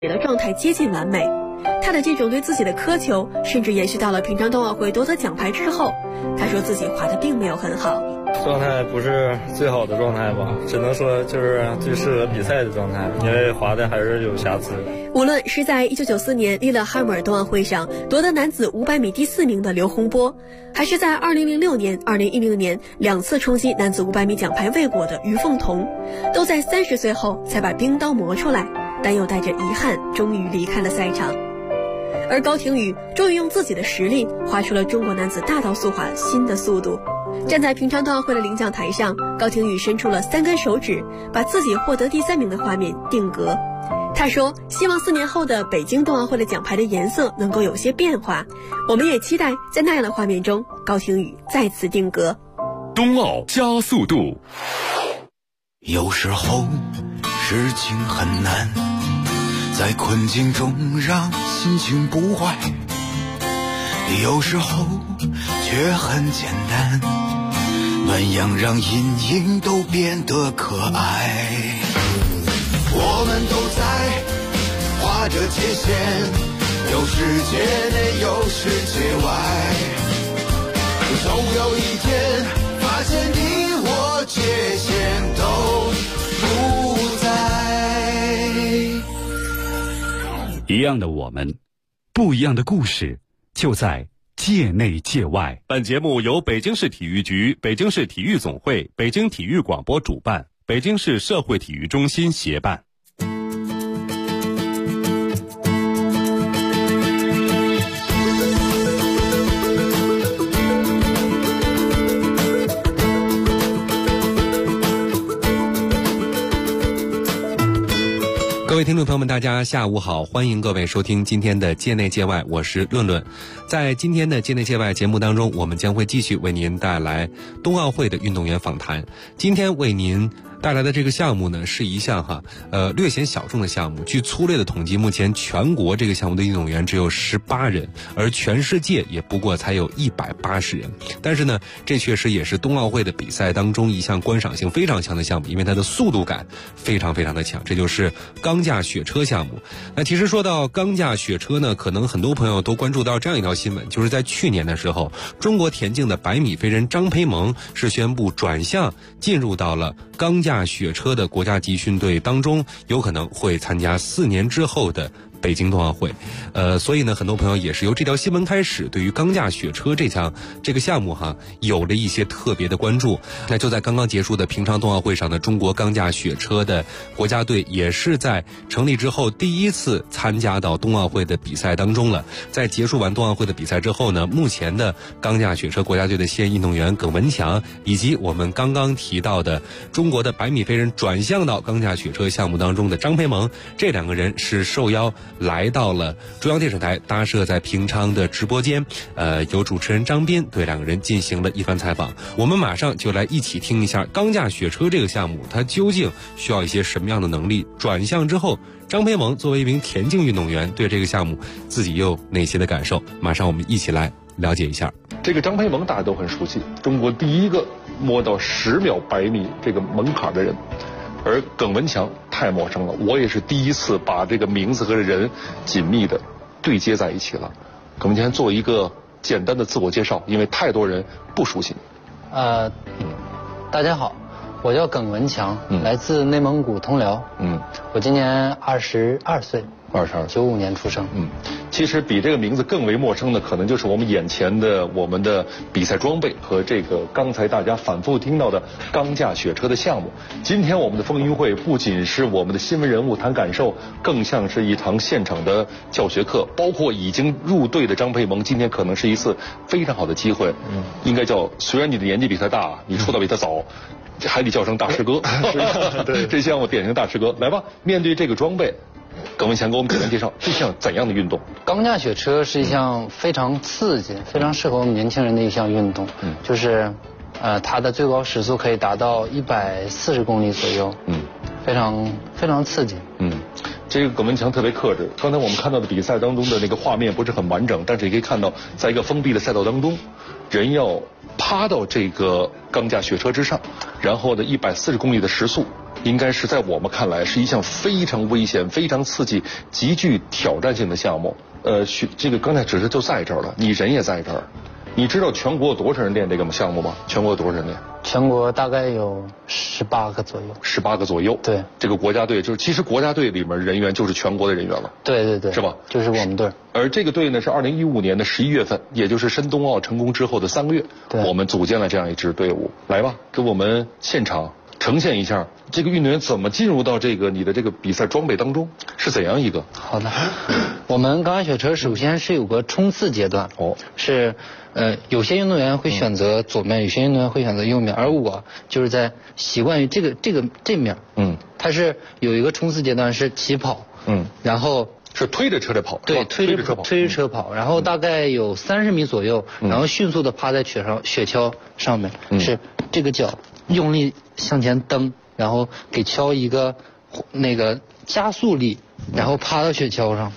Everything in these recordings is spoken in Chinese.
的状态接近完美。他的这种对自己的苛求，甚至延续到了平昌冬奥会夺得奖牌之后。他说自己滑得并没有很好， 状态不是最好的状态吧，只能说就是最适合比赛的状态，因为滑的还是有瑕疵。 无论是在1994年利勒哈姆尔冬奥会上夺得男子500米第4名的刘洪波，还是在2006年、2016年2次冲击男子500米奖牌未果的于凤彤，都在30岁后才把冰刀磨出来，但又带着遗憾终于离开了赛场。而高亭宇终于用自己的实力划出了中国男子大道速滑新的速度。站在平昌冬奥会的领奖台上，高亭宇伸出了3根手指，把自己获得第3名的画面定格。他说希望4年后的北京冬奥会的奖牌的颜色能够有些变化，我们也期待在那样的画面中高亭宇再次定格。 冬奥加速度。 有时候事情很难，在困境中让心情不坏，有时候却很简单，暖阳让阴影都变得可爱。我们都在划着界限，有世界内有世界外，总有一天发现你我界限都不在。 一样的我们，不一样的故事，就在界内界外。本节目由北京市体育局、北京市体育总会、北京体育广播主办，北京市社会体育中心协办。 各位听众朋友们，大家下午好，欢迎各位收听今天的界内界外，我是论论。在今天的界内界外节目当中，我们将会继续为您带来冬奥会的运动员访谈。今天为您带来的这个项目呢，是一项略显小众的项目。据粗略的统计，目前全国这个项目的运动员只有18人，而全世界也不过才有180人。但是呢，这确实也是冬奥会的比赛当中一项观赏性非常强的项目，因为它的速度感非常非常的强。这就是钢架雪车项目。那其实说到钢架雪车呢，可能很多朋友都关注到这样一条新闻，就是在去年的时候，中国田径的100米飞人张培萌是宣布转向进入到了钢架雪车的国家集训队当中，有可能会参加4年之后的北京冬奥会。所以呢，很多朋友也是由这条新闻开始，对于钢架雪车这个项目有了一些特别的关注。那就在刚刚结束的平昌冬奥会上呢，中国钢架雪车的国家队也是在成立之后第一次参加到冬奥会的比赛当中了。在结束完冬奥会的比赛之后呢，目前的钢架雪车国家队的现役运动员耿文强，以及我们刚刚提到的中国的100米飞人转向到钢架雪车项目当中的张培萌，这2个人是受邀来到了中央电视台搭设在平昌的直播间，由主持人张斌对2个人进行了一番采访。我们马上就来一起听一下钢架雪车这个项目，它究竟需要一些什么样的能力？转向之后，张培萌作为一名田径运动员，对这个项目自己又有哪些的感受？马上我们一起来了解一下。 这个张培萌大家都很熟悉，中国第一个摸到10秒100米这个门槛的人。而耿文强太陌生了，我也是第一次把这个名字和人紧密的对接在一起了。耿文强做一个简单的自我介绍，因为太多人不熟悉。 大家好，我叫耿文强，来自内蒙古通辽。我今年22岁。95年出生。 其实比这个名字更为陌生的，可能就是我们眼前的我们的比赛装备和这个刚才大家反复听到的钢架雪车的项目。今天我们的风云会不仅是我们的新闻人物谈感受，更像是一堂现场的教学课。包括已经入队的张培萌，今天可能是一次非常好的机会。应该叫，虽然你的年纪比他大，你出道比他早，还得叫声大师哥。对，这项目典型大师哥。来吧，面对这个装备，耿文强给我们简单介绍这项怎样的运动？ 钢架雪车是一项非常刺激、非常适合我们年轻人的一项运动。就是它的最高时速可以达到140公里左右。非常非常刺激。 这个耿文强特别克制。刚才我们看到的比赛当中的那个画面不是很完整，但是也可以看到，在一个封闭的赛道当中，人要趴到这个钢架雪车之上，然后呢140公里的时速应该是在我们看来是一项非常危险、非常刺激、极具挑战性的项目。这个刚才只是就在这儿了，你人也在这儿。你知道全国有多少人练这个项目吗？全国有多少人练？ 全国大概有18个左右。 18个左右。 对。这个国家队其实国家队里面人员就是全国的人员了。 对对对。 是吧？ 就是我们队。 而这个队呢是2015年的11月份，也就是申冬奥成功之后的3个月，我们组建了这样一支队伍。来吧，给我们现场呈现一下这个运动员怎么进入到你的这个比赛装备当中，是怎样一个？ 好的。我们钢雪车首先是有个冲刺阶段。是。有些运动员会选择左面，有些运动员会选择右面，而我就是在习惯于这面。它是有一个冲刺阶段是起跑。然后是推着车在跑。 对，推着车跑，然后大概有30米左右，然后迅速的趴在雪橇上面，是这个脚用力向前蹬，然后给橇一个那个加速力，然后趴到雪橇上。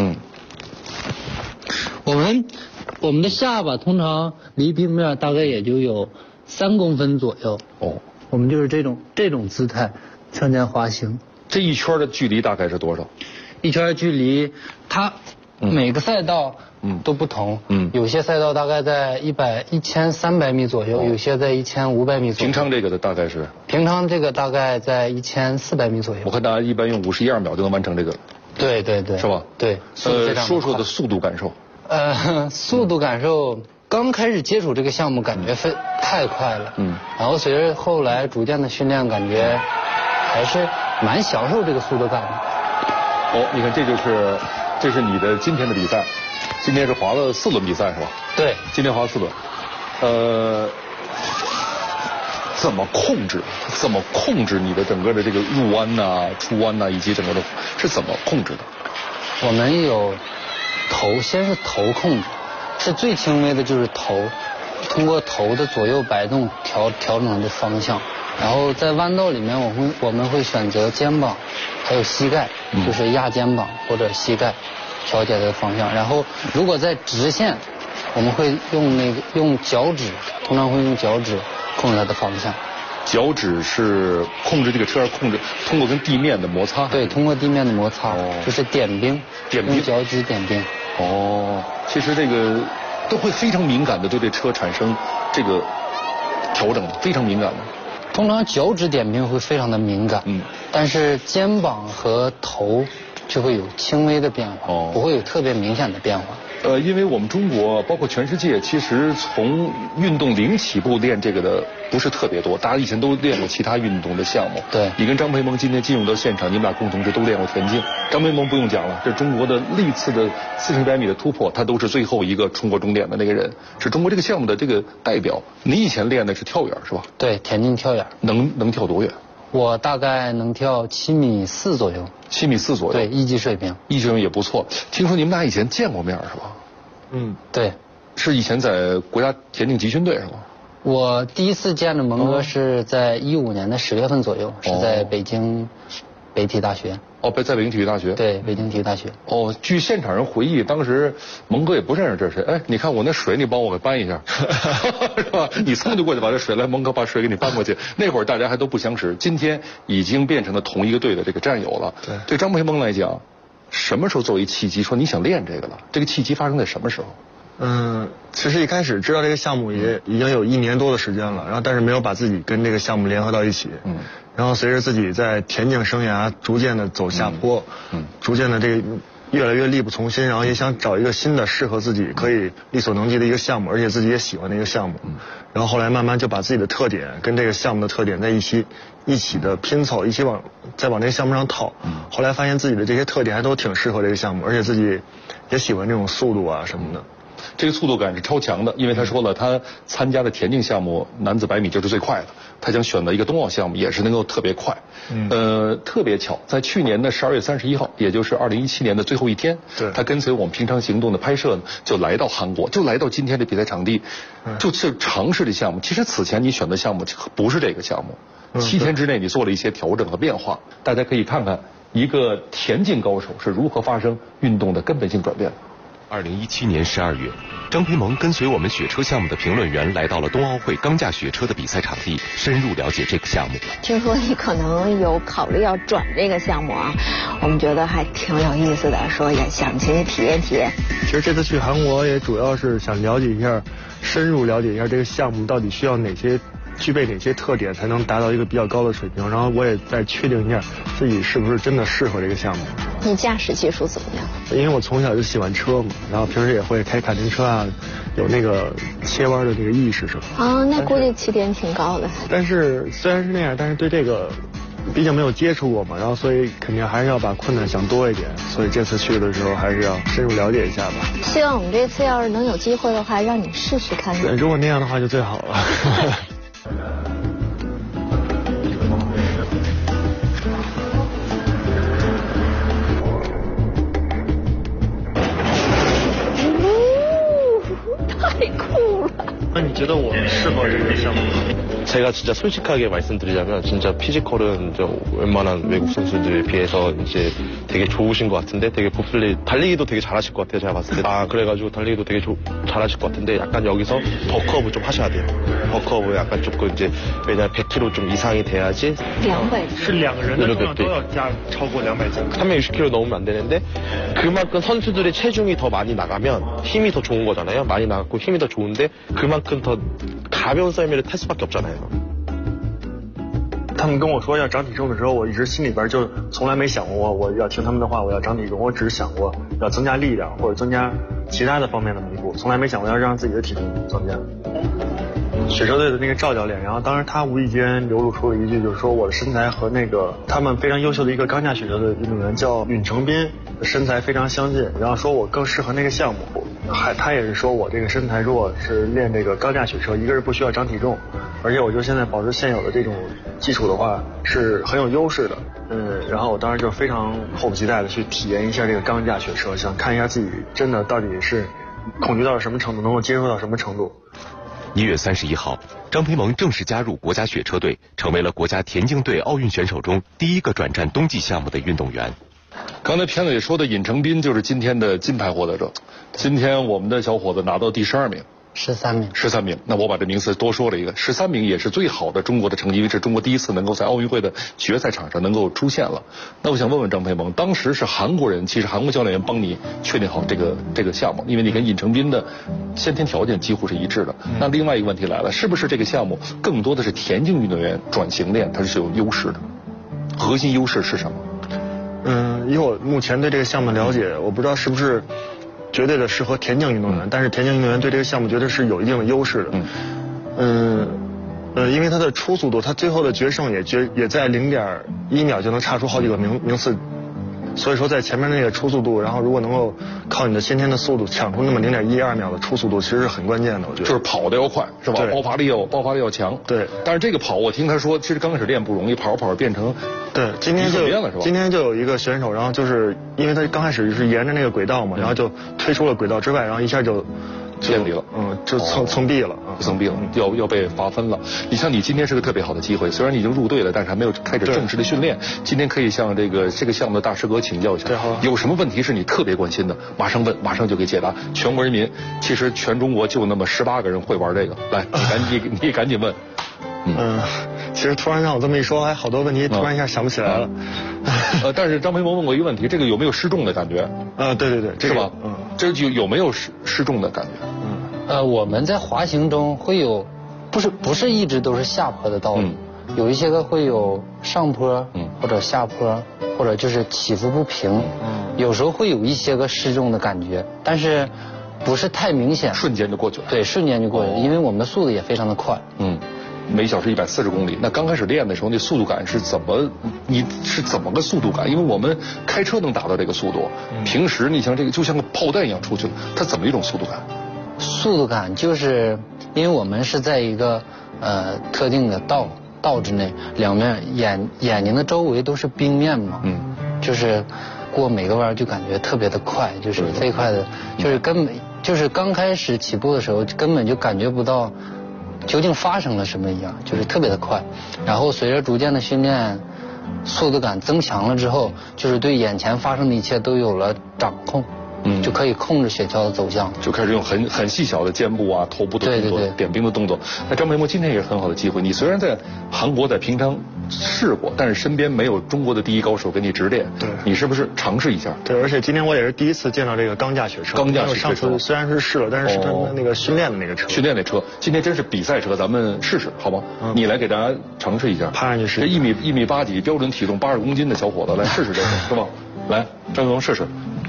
我们的下巴通常离地面大概也就有3公分左右。我们就是这种姿态向前滑行。 这一圈的距离大概是多少？ 一圈的距离，它每个赛道都不同。有些赛道大概在1300米左右，有些在1500米左右。 平常这个的大概是？ 平常这个大概在1400米左右。 我看大家一般用51、2秒就能完成这个。 对对对。 是吧？ 对。 说说的速度感受。 速度感受，刚开始接触这个项目感觉太快了。然后随着后来逐渐的训练，感觉还是蛮享受这个速度感的。 你看这是你的今天的比赛，今天是滑了4轮比赛是吧？ 对， 今天滑了4轮。怎么控制你的整个的这个入弯呐、出弯呐，以及整个的是怎么控制的？ 我们有先是头控制，是最轻微的就是头，通过头的左右摆动调整它的方向。然后在弯道里面我们会选择肩膀还有膝盖，就是压肩膀或者膝盖调节它的方向。然后如果在直线，我们会用脚趾，通常会用脚趾控制它的方向。 脚趾是控制这个车，通过跟地面的摩擦。 对，通过地面的摩擦，就是点冰，用脚趾点冰。 其实这个都会非常敏感的对这车产生这个调整，非常敏感的。 通常脚趾点冰会非常的敏感，但是肩膀和头就会有轻微的变化，不会有特别明显的变化。 因为我们中国包括全世界，其实从运动0起步练这个的不是特别多，大家以前都练过其他运动的项目。 对， 你跟张培萌今天进入到现场，你们俩共同都练过田径。张培萌不用讲了，这中国的历次的4100米的突破，他都是最后一个冲过终点的那个人，是中国这个项目的这个代表。你以前练的是跳远是吧？ 对，田径跳远。 能跳多远？ 我大概能跳7.4米左右。 7.4米左右。 对，一级水平。 一级水平也不错。听说你们俩以前见过面是吧？ 对。 是以前在国家田径集训队是吧？ 我第一次见着蒙哥是在15年的10月份左右，是在北京北体大学。 在北京体育大学。 对，北京体育大学。 据现场人回忆，当时蒙哥也不认识这是谁。你看我那水，你帮我给搬一下，是吧？你噌就过去把这水来，蒙哥把水给你搬过去。那会儿大家还都不相识，今天已经变成了同一个队的这个战友了。对张培萌来讲，什么时候作为契机说你想练这个了？这个契机发生在什么时候？ 其实一开始知道这个项目也已经有1年多的时间了，然后但是没有把自己跟这个项目联合到一起。然后随着自己在田径生涯逐渐的走下坡，逐渐的这个越来越力不从心，然后也想找一个新的适合自己可以力所能及的一个项目，而且自己也喜欢的一个项目。然后后来慢慢就把自己的特点跟这个项目的特点在一起的拼凑，再往这个项目上套。后来发现自己的这些特点还都挺适合这个项目，而且自己也喜欢这种速度啊什么的。 这个速度感是超强的，因为他说了，他参加的田径项目男子100米就是最快的，他想选择一个冬奥项目也是能够特别快。特别巧，在去年的12月31号，也就是2017年的最后一天，他跟随我们平常行动的拍摄呢，就来到韩国，就来到今天的比赛场地，就去尝试这项目。其实此前你选的项目不是这个项目，7天之内你做了一些调整和变化，大家可以看看一个田径高手是如何发生运动的根本性转变的。 2017年12月，张培萌跟随我们雪车项目的评论员来到了冬奥会钢架雪车的比赛场地，深入了解这个项目。 听说你可能有考虑要转这个项目啊，我们觉得还挺有意思的，说也想去体验体验。 其实这次去韩国也主要是想了解一下，深入了解一下这个项目到底需要具备哪些特点才能达到一个比较高的水平，然后我也再确定一下自己是不是真的适合这个项目。 你驾驶技术怎么样？ 因为我从小就喜欢车嘛，然后平时也会开卡丁车啊，有那个切弯的这个意识什么。 啊，那估计起点挺高的。 但是虽然是那样，但是对这个毕竟没有接触过嘛，然后所以肯定还是要把困难想多一点，所以这次去的时候还是要深入了解一下吧。 希望我们这次要是能有机会的话，让你试试看。 如果那样的话就最好了。 太酷了！ 那你觉得我适合这个项目吗？ 제가 진짜 솔직하게 말씀드리자면 진짜 피지컬은 웬만한 외국 선수들에 비해서 이제 되게 좋으신 것 같은데 되게 봅슬리 달리기도 되게 잘하실 것 같아요. 제가 봤을 때. 그래가지고 달리기도 되게 잘하실 것 같은데 약간 여기서 버크업을 좀 하셔야 돼요. 버크업을 약간 조금 이제 왜냐면 100kg 좀 이상이 돼야지. 200. 是两个人的重量都要加超过200斤。 360kg 넘으면 안 되는데 그만큼 선수들의 체중이 더 많이 나가면 힘이 더 좋은 거잖아요. 많이 나갔고 힘이 더 좋은데 그만큼 더 가벼운 썰매를 탈 수밖에 없잖아요. 他们跟我说要长体重的时候，我一直心里边就从来没想过我要听他们的话，我要长体重，我只是想过要增加力量或者增加其他的方面的弥补，从来没想过要让自己的体重增加。雪车队的那个赵教练，然后当时他无意间流露出了一句，就是说我的身材和那个他们非常优秀的一个钢架雪车的运动员叫尹成斌的身材非常相近，然后说我更适合那个项目。他也是说我这个身材如果是练这个钢架雪车，一个是不需要长体重，而且我就现在保持现有的这种基础的话是很有优势的。然后我当时就非常迫不及待的去体验一下这个钢架雪车，想看一下自己真的到底是恐惧到了什么程度，能够接受到什么程度。 1月31号，张培萌正式加入国家雪车队，成为了国家田径队奥运选手中第一个转战冬季项目的运动员。 刚才片子里说的尹成斌就是今天的金牌获得者，今天我们的小伙子拿到第12名。13名，那我把这名次多说了一个，13名也是最好的中国的成绩，因为是中国第一次能够在奥运会的决赛场上能够出现了。那我想问问张培萌，当时是韩国人，其实韩国教练员帮你确定好这个项目，因为你跟尹成斌的先天条件几乎是一致的。那另外一个问题来了，是不是这个项目更多的是田径运动员转型练，它是有优势的？核心优势是什么？ 以我目前对这个项目了解，我不知道是不是绝对的适合田径运动员，但是田径运动员对这个项目绝对是有一定的优势的。因为他的初速度，他最后的决胜也在0.1秒就能差出好几个名次。所以说在前面那个初速度，然后如果能够靠你的先天的速度抢出那么0.12秒的初速度，其实是很关键的，我觉得。 就是跑得要快，是吧？爆发力要强。 对。 但是这个跑，我听他说，其实刚开始练不容易，跑变成。 对，今天就有一个选手，然后就是因为他刚开始是沿着那个轨道嘛，然后就推出了轨道之外，然后一下就偏离了， 就蹭壁了， 要被罚分了。你像你今天是个特别好的机会，虽然你已经入队了，但是还没有开始正式的训练。今天可以向这个项目的大师哥请教一下，有什么问题是你特别关心的，马上问，马上就给解答。全国人民，其实全中国就那么18个人会玩这个，来，你赶紧问。 其实突然让我这么一说，还好多问题突然一下想不起来了。 但是张培萌问过一个问题，这个有没有失重的感觉？ 对， 是吧？这有没有失重的感觉？ 我们在滑行中会有，不是一直都是下坡的道路，有一些个会有上坡，或者下坡，或者就是起伏不平，有时候会有一些个失重的感觉，但是不是太明显， 瞬间就过去了。 对，瞬间就过去了，因为我们的速度也非常的快。 每小时140公里，那刚开始练的时候，那速度感是怎么个速度感？因为我们开车能达到这个速度，平时你像这个就像个炮弹一样出去了，它怎么一种速度感？ 速度感就是因为我们是在一个特定的道之内，两面眼睛的周围都是冰面嘛，就是过每个弯就感觉特别的快，就是飞快的，就是根本就是刚开始起步的时候根本就感觉不到究竟发生了什么一样，就是特别的快。然后随着逐渐的训练，速度感增强了之后，就是对眼前发生的一切都有了掌控， 就可以控制雪橇的走向， 就开始用很细小的肩部啊、头部的动作、点冰的动作。那张培萌今天也是很好的机会，你虽然在韩国在平昌试过，但是身边没有中国的第一高手给你指点， 对， 你是不是尝试一下？ 对，而且今天我也是第一次见到这个钢架雪车。 钢架雪车， 上次虽然是试了，但是他那个训练的那个车。 训练那车，今天真是比赛车，咱们试试好吗？你来给大家尝试一下， 趴上去试。 这1米8几，标准体重80公斤的小伙子，来试试这个，是吧？来，张培萌试试。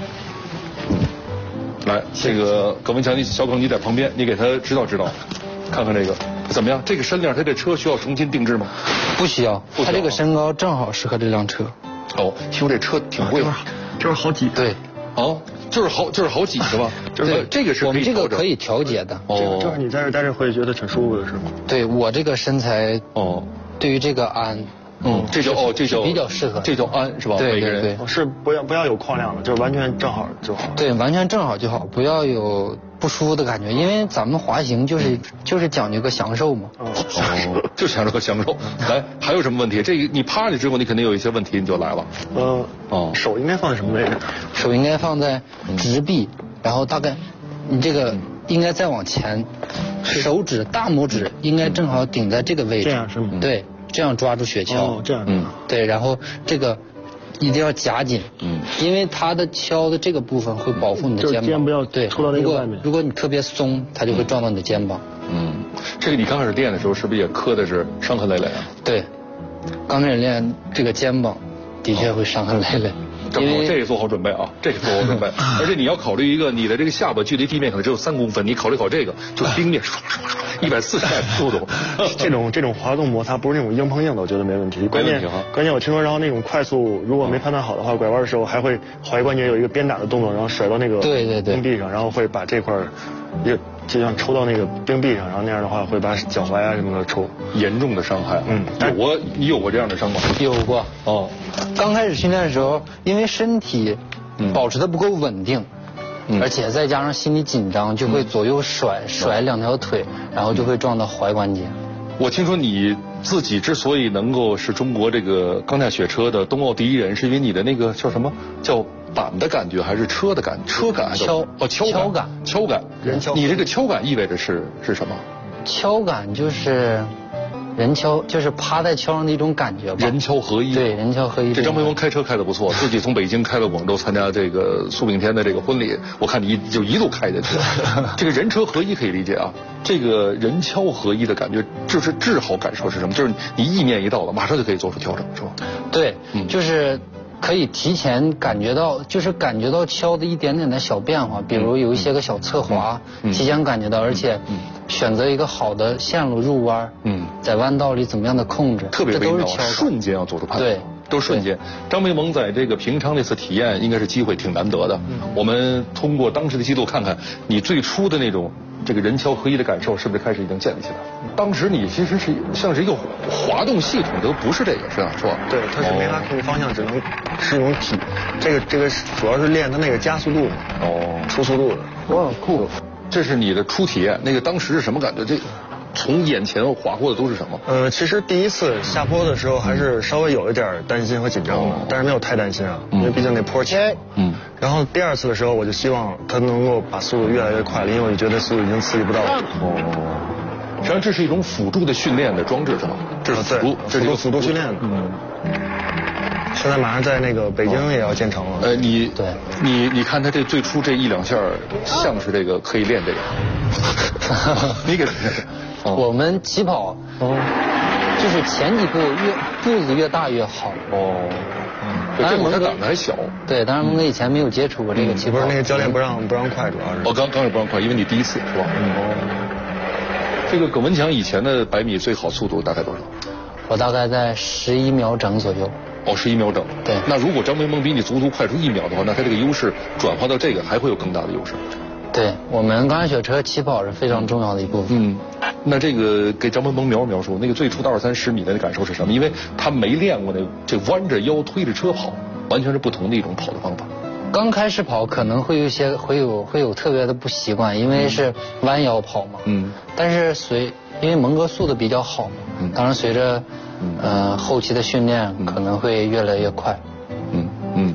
来，这个葛文强，小耿你在旁边，你给他指导指导，看看这个怎么样？这个身量，他这车需要重新定制吗？ 不需要，他这个身高正好适合这辆车。 哦，听说这车挺贵的， 就是好挤。 对， 哦，就是好挤是吧？就是这个是我们这个可以调节的。 哦，就是你在这待着会觉得挺舒服的是吗？ 对我这个身材，对于这个鞍。 这叫比较适合， 这叫鞍是吧？ 对对对， 是不要有矿量的，就是完全正好就好。 对，完全正好就好，不要有不舒服的感觉，因为咱们滑行就是讲究个享受嘛。 就享受个享受。来，还有什么问题？这个你趴下之后，你肯定有一些问题，你就来了。 手应该放在什么位置？ 手应该放在直臂，然后大概你这个应该再往前，手指大拇指应该正好顶在这个位置。 这样是吗？ 对。这样抓住雪橇， 这样， 对，然后这个一定要夹紧，因为它的橇的这个部分会保护你的肩膀， 肩不要抽到那个外面。 如果你特别松，它就会撞到你的肩膀。 这个你刚开始练的时候是不是也磕的是伤痕累累啊？ 对，刚开始练这个肩膀的确会伤痕累累。 这个做好准备啊，这个做好准备。而且你要考虑一个，你的这个下巴距离地面可能只有3公分，你考虑这个，就冰面刷刷刷140迈速度。 这种滑动摩擦不是那种硬碰硬的，我觉得没问题。关键我听说，然后那种快速如果没判断好的话，拐弯的时候还会踝关节有一个鞭打的动作，然后甩到那个冰壁上，然后会把这块就像抽到那个冰壁上，然后那样的话会把脚踝啊什么的抽， 严重的伤害。你有过这样的伤吗？ 有过。刚开始训练的时候，因为身体保持的不够稳定，而且再加上心理紧张，就会左右甩2条腿，然后就会撞到踝关节。 我听说你自己之所以能够是中国这个钢架雪车的冬奥第一人，是因为你的那个叫什么叫板的感觉，还是车的感？车感？ 敲感。你这个敲感意味着是什么？ 敲感就是人敲，就是趴在橇上的一种感觉吧。 人橇合一。 对，人橇合一。 这张培萌开车开得不错，自己从北京开到广州参加这个苏炳添的这个婚礼，我看你就一路开下去。这个人车合一可以理解啊，这个人橇合一的感觉，就是治好感受是什么？就是你意念一到了，马上就可以做出调整，是吧？ 对，就是可以提前感觉到橇的一点点的小变化，比如有一些个小侧滑，提前感觉到，而且选择一个好的线路入弯，在弯道里怎么样的控制， 特别微妙，瞬间要做出判断。对，都瞬间。张培萌在这个平昌那次体验应该是机会挺难得的。我们通过当时的记录看看你最初的那种这个人橇合一的感受是不是开始已经建立起来？当时你其实是像是一个滑动系统，都不是这个，是吧？ 对，它是没法控制方向，只能是一种体。这个主要是练它那个加速度，出速度的。 哇，酷！这是你的初体验，那个当时是什么感觉？这从眼前划过的都是什么？ 其实第一次下坡的时候还是稍微有一点担心和紧张的，但是没有太担心啊，因为毕竟那坡轻。然后第二次的时候，我就希望它能够把速度越来越快了，因为我就觉得速度已经刺激不到了。 实际上这是一种辅助的训练的装置，是吗？这是辅助训练的。现在马上在那个北京也要建成了。 你看他这最初这1-2下像是这个可以练这个。你给我们起跑就是前几步步子越大越好。 这会儿他胆子还小。 对，当然蒙哥以前没有接触过这个起跑。 不是那个教练不让快，主要是。 刚也不让快，因为你第一次是吧？这个葛文强以前的100米最好速度大概多少？ 我大概在11秒整左右。 11秒整。对。那如果张培萌比你足足快出1秒的话，那他这个优势转化到这个还会有更大的优势。 对，我们钢架雪车起跑是非常重要的一部分。 那这个给张培萌描述那个最初的20-30米的感受是什么？因为他没练过这弯着腰推着车跑，完全是不同的一种跑的方法。 刚开始跑可能会有特别的不习惯，因为是弯腰跑嘛。但是因为蒙哥速度比较好嘛，当然随着后期的训练可能会越来越快。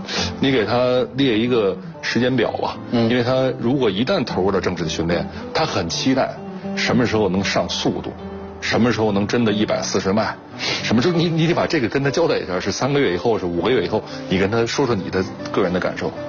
你给他列一个时间表吧，因为他如果一旦投入到正式的训练，他很期待什么时候能上速度，什么时候能真的140迈，什么时候你得把这个跟他交代一下，是3个月以后，是5个月以后，你跟他说说你的个人的感受。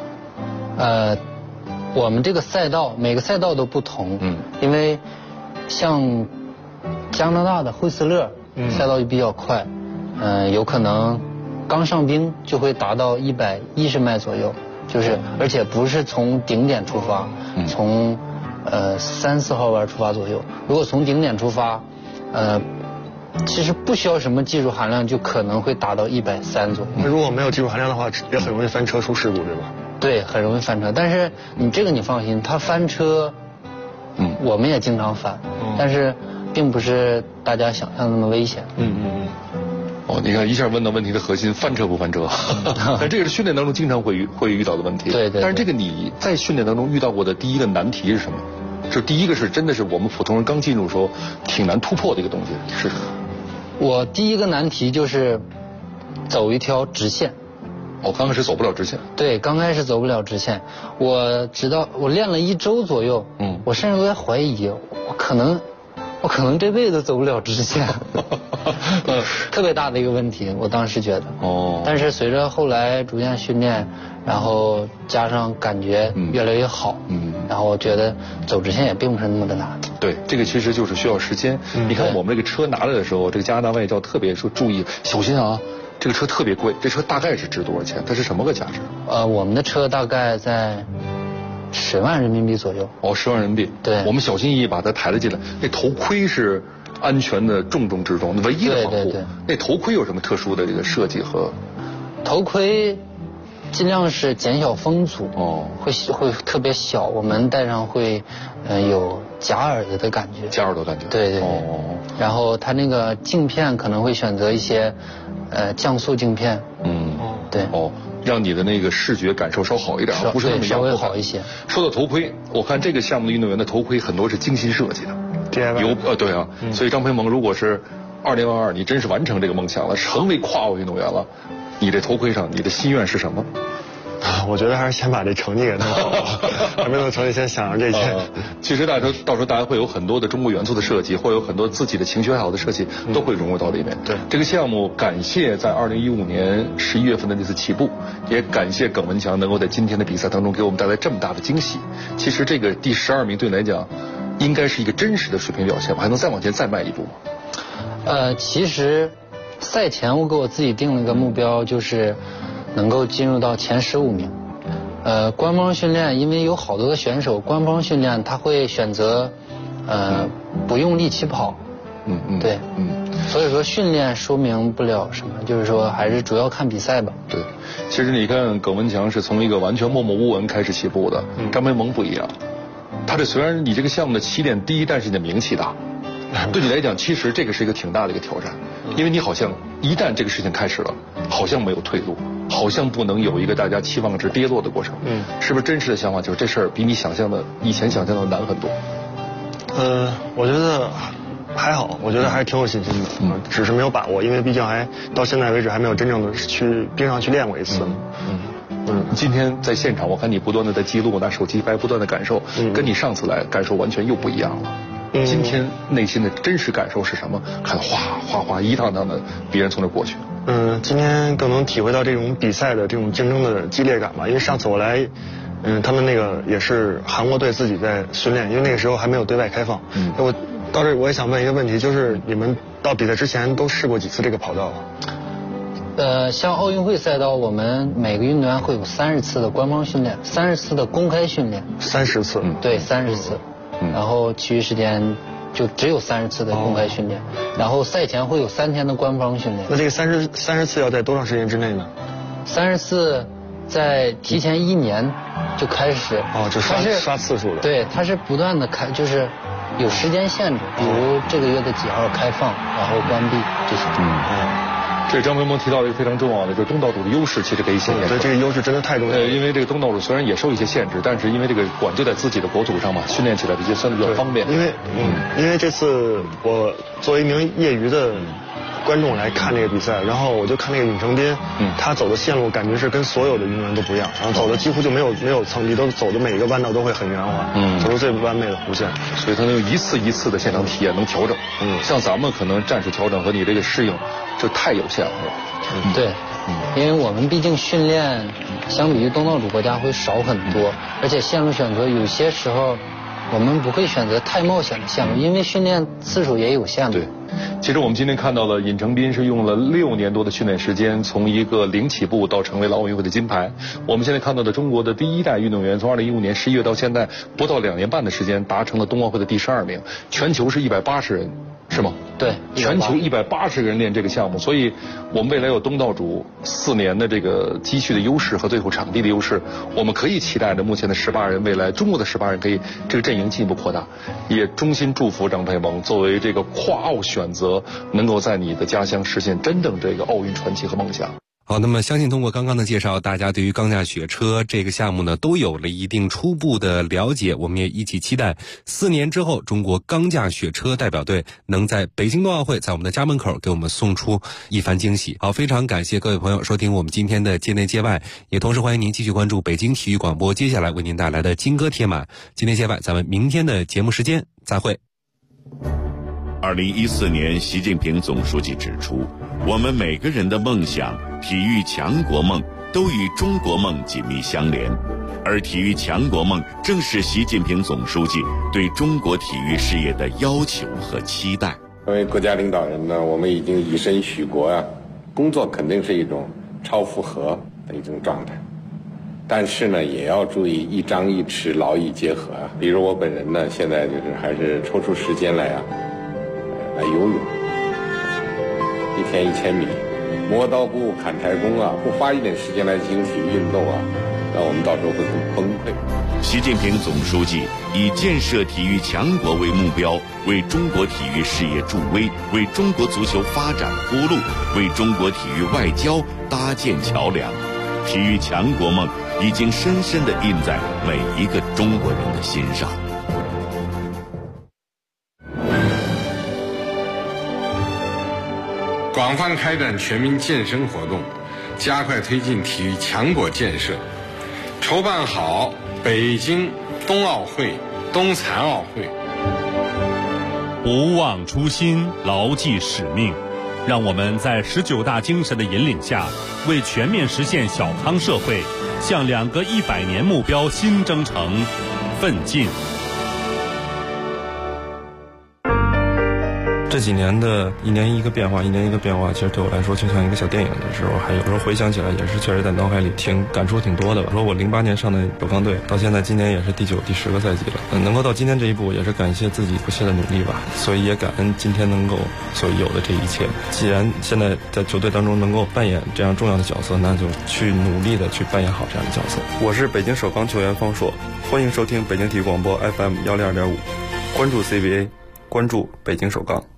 我们这个赛道每个赛道都不同，因为像加拿大的惠斯勒赛道就比较快，有可能刚上冰就会达到110迈左右，就是而且不是从顶点出发，从3、4号弯出发左右。如果从顶点出发，其实不需要什么技术含量，就可能会达到130左右。 那如果没有技术含量的话，也很容易翻车出事故，对吧？ 对，很容易翻车。但是你放心，他翻车，我们也经常翻，但是并不是大家想象的那么危险。 你看一下问到问题的核心，翻车不翻车？但这个是训练当中经常会遇到的问题。 对。 但是这个你在训练当中遇到过的第一个难题是什么？就第一个是真的是我们普通人刚进入的时候挺难突破的一个东西是什么？ 我第一个难题就是走一条直线。 刚开始走不了直线。 对，刚开始走不了直线。我直到我练了1周左右，我甚至都在怀疑，我可能这辈子走不了直线。特别大的一个问题，我当时觉得。但是随着后来逐渐训练，然后加上感觉越来越好，然后我觉得走直线也并不是那么的难。 对，这个其实就是需要时间。你看我们这个车拿来的时候，这个加拿大外交特别说注意小心啊，这个车特别贵，这车大概是值多少钱？它是什么个价值？ 我们的车大概在10万人民币左右。 10万人民币。 对。 我们小心翼翼把它抬了进来，那头盔是安全的重中之重，唯一的防护。对。那头盔有什么特殊的这个设计和？头盔尽量是减小风阻，会特别小，我们戴上会有夹耳的感觉。 夹耳的感觉。 对。然后它那个镜片可能会选择一些降速镜片。对。 让你的那个视觉感受稍好一点，不是那么稍微好一些。 说到头盔，我看这个项目的运动员的头盔很多是精心设计的。对啊，所以张培萌如果是2022，你真是完成这个梦想了，成为跨奥运动员了，你这头盔上你的心愿是什么？ 我觉得还是先把这成绩给弄好，还没有成绩先想着这些。 其实到时候大家会有很多的中国元素的设计，会有很多自己的情绪爱好的设计，都会融入到里面。 对这个项目，感谢在2015年11月份的那次起步，也感谢耿文强能够在今天的比赛当中给我们带来这么大的惊喜。其实这个第12名对你来讲，应该是一个真实的水平表现吧？还能再往前再迈一步吗？ 其实赛前我给我自己定了一个目标，就是能够进入到前15名。官方训练，因为有好多的选手，官方训练他会选择不用力气跑。对。所以说训练说明不了什么，就是说还是主要看比赛吧。 对。其实你看耿文强是从一个完全默默无闻开始起步的，张培萌不一样。他这虽然你这个项目的起点低，但是你的名气大。对你来讲，其实这个是一个挺大的一个挑战，因为你好像一旦这个事情开始了，好像没有退路，好像不能有一个大家期望值跌落的过程。是不是真实的想法就是这事儿比你以前想象的难很多？ 我觉得还好，我觉得还是挺有信心的，只是没有把握，因为毕竟到现在为止还没有真正的去冰上去练过一次。 今天在现场，我看你不断的在记录，拿手机拍，不断的感受，跟你上次来感受完全又不一样了。今天内心的真实感受是什么？看哗哗哗一趟趟的别人从这过去。 今天更能体会到这种比赛的这种竞争的激烈感吧。因为上次我来，他们那个也是韩国队自己在训练，因为那个时候还没有对外开放。我到这我也想问一个问题，就是你们到比赛之前都试过几次这个跑道？ 像奥运会赛道，我们每个运动员会有30次的官方训练，30次的公开训练。 30次？ 对，30次。然后其余时间就只有30次的公开训练，然后赛前会有3天的官方训练。 那这个30次要在多长时间之内呢 ？30次在提前1年就开始。 就刷次数了。 对，它是不断的就是有时间限制，比如这个月的几号开放，然后关闭这些。 这张培萌提到了一个非常重要的，就是东道主的优势，其实可以显现出来。 对，这个优势真的太重要了。 因为这个东道主虽然也受一些限制，但是因为这个馆就在自己的国土上嘛，训练起来这些算是比较方便。 因为这次我作为一名业余的观众来看这个比赛，然后我就看那个尹成斌，他走的线路感觉是跟所有的运动员都不一样，然后走的几乎就没有层级，都走的每一个弯道都会很圆滑，走出最完美的弧线， 所以他能一次一次的现场体验能调整，像咱们可能战术调整和你这个适应就太有限了， 对，因为我们毕竟训练相比于东道主国家会少很多，而且线路选择有些时候我们不会选择太冒险的线路，因为训练次数也有限的。 对，其实我们今天看到了尹成斌是用了6年多的训练时间，从一个零起步到成为了奥运会的金牌。我们现在看到的中国的第一代运动员，从2015年11月到现在不到2年半的时间，达成了冬奥会的第12名，全球是180人。是吗？ 对， 全球180个人练这个项目，所以我们未来有东道主4年的这个积蓄的优势和最后场地的优势，我们可以期待着目前的18人，未来中国的18人可以这个阵营进一步扩大。也衷心祝福张培萌作为这个跨奥选择，能够在你的家乡实现真正这个奥运传奇和梦想。 好，那么相信通过刚刚的介绍，大家对于钢架雪车这个项目呢都有了一定初步的了解。我们也一起期待4年之后，中国钢架雪车代表队能在北京冬奥会在我们的家门口给我们送出一番惊喜。好，非常感谢各位朋友收听我们今天的界内界外，也同时欢迎您继续关注北京体育广播接下来为您带来的金歌铁马。界内界外，咱们明天的节目时间再会。 2014年，习近平总书记指出，我们每个人的梦想、体育强国梦都与中国梦紧密相连，而体育强国梦正是习近平总书记对中国体育事业的要求和期待。 作为国家领导人呢，我们已经以身许国啊，工作肯定是一种超负荷的一种状态，但是呢，也要注意一张一弛，劳逸结合啊。比如我本人呢，现在就是还是抽出时间来游泳，1天1000米，磨刀不误砍柴工啊，不花一点时间来进行体育运动啊，那我们到时候会很崩溃。 习近平总书记以建设体育强国为目标，为中国体育事业助威，为中国足球发展铺路，为中国体育外交搭建桥梁。体育强国梦已经深深地印在每一个中国人的心上。 广泛开展全民健身活动，加快推进体育强国建设，筹办好北京冬奥会、冬残奥会。 不忘初心，牢记使命，让我们在19大精神的引领下，为全面实现小康社会，向2个100年目标新征程奋进。 这几年的一年一个变化，其实对我来说就像一个小电影的时候，还有时候回想起来也是确实在脑海里感触挺多的吧。说我08年上的首钢队，到现在今年也是第9、第10个赛季了，能够到今天这一步，也是感谢自己不懈的努力吧。所以也感恩今天能够所有的这一切。既然现在在球队当中能够扮演这样重要的角色，那就去努力的去扮演好这样的角色。我是北京首钢球员方硕，欢迎收听北京体育广播 FM 102.5，关注 CBA， 关注北京首钢。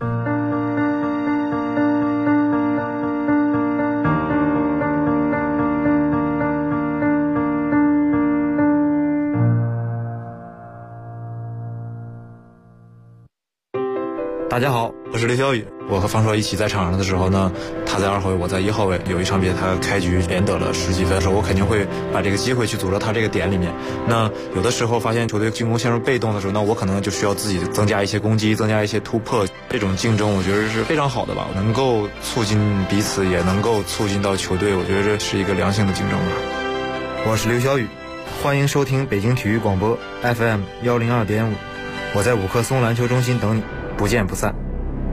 大家好，我是刘晓宇。我和方硕一起在场上的时候呢，他在2号位，我在1号位。有一场比赛他开局连得了10几分的时候，我肯定会把这个机会去组织他这个点里面。那有的时候发现球队进攻陷入被动的时候，那我可能就需要自己增加一些攻击，增加一些突破。这种竞争我觉得是非常好的吧，能够促进彼此，也能够促进到球队，我觉得这是一个良性的竞争吧。 我是刘晓宇，欢迎收听北京体育广播 FM 102.5，我在五棵松篮球中心等你，不见不散。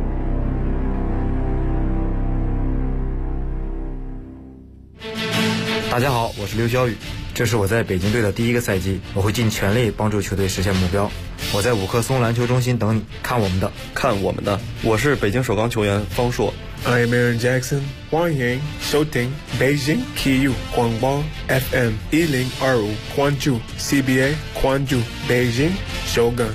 大家好，我是刘晓宇，这是我在北京队的第1个赛季，我会尽全力帮助球队实现目标。我在五棵松篮球中心等你，看我们的。 我是北京首钢球员方硕。 I am Aaron Jackson， 欢迎收听北京体育广播 FM 102.5，关注 CBA， 关注北京首钢。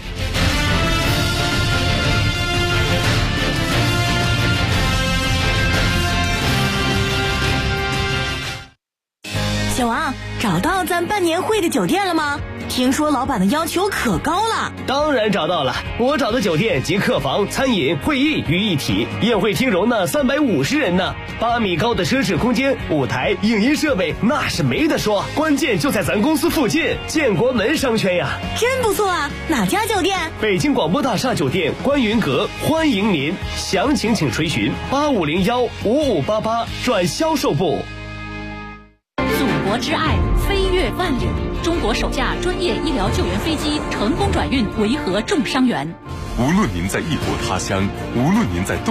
小王，找到咱办年会的酒店了吗？听说老板的要求可高了。 当然找到了，我找的酒店集客房、餐饮、会议于一体，宴会厅容纳350人呢，8米高的奢侈空间，舞台、影音设备那是没得说，关键就在咱公司附近，建国门商圈呀。 真不错啊，哪家酒店？ 北京广播大厦酒店观云阁，欢迎您，详情请垂询8501-5588转销售部。 祖国之爱，飞越万里。中国首架专业医疗救援飞机成功转运维和重伤员。 无论您在异国他乡，无论您在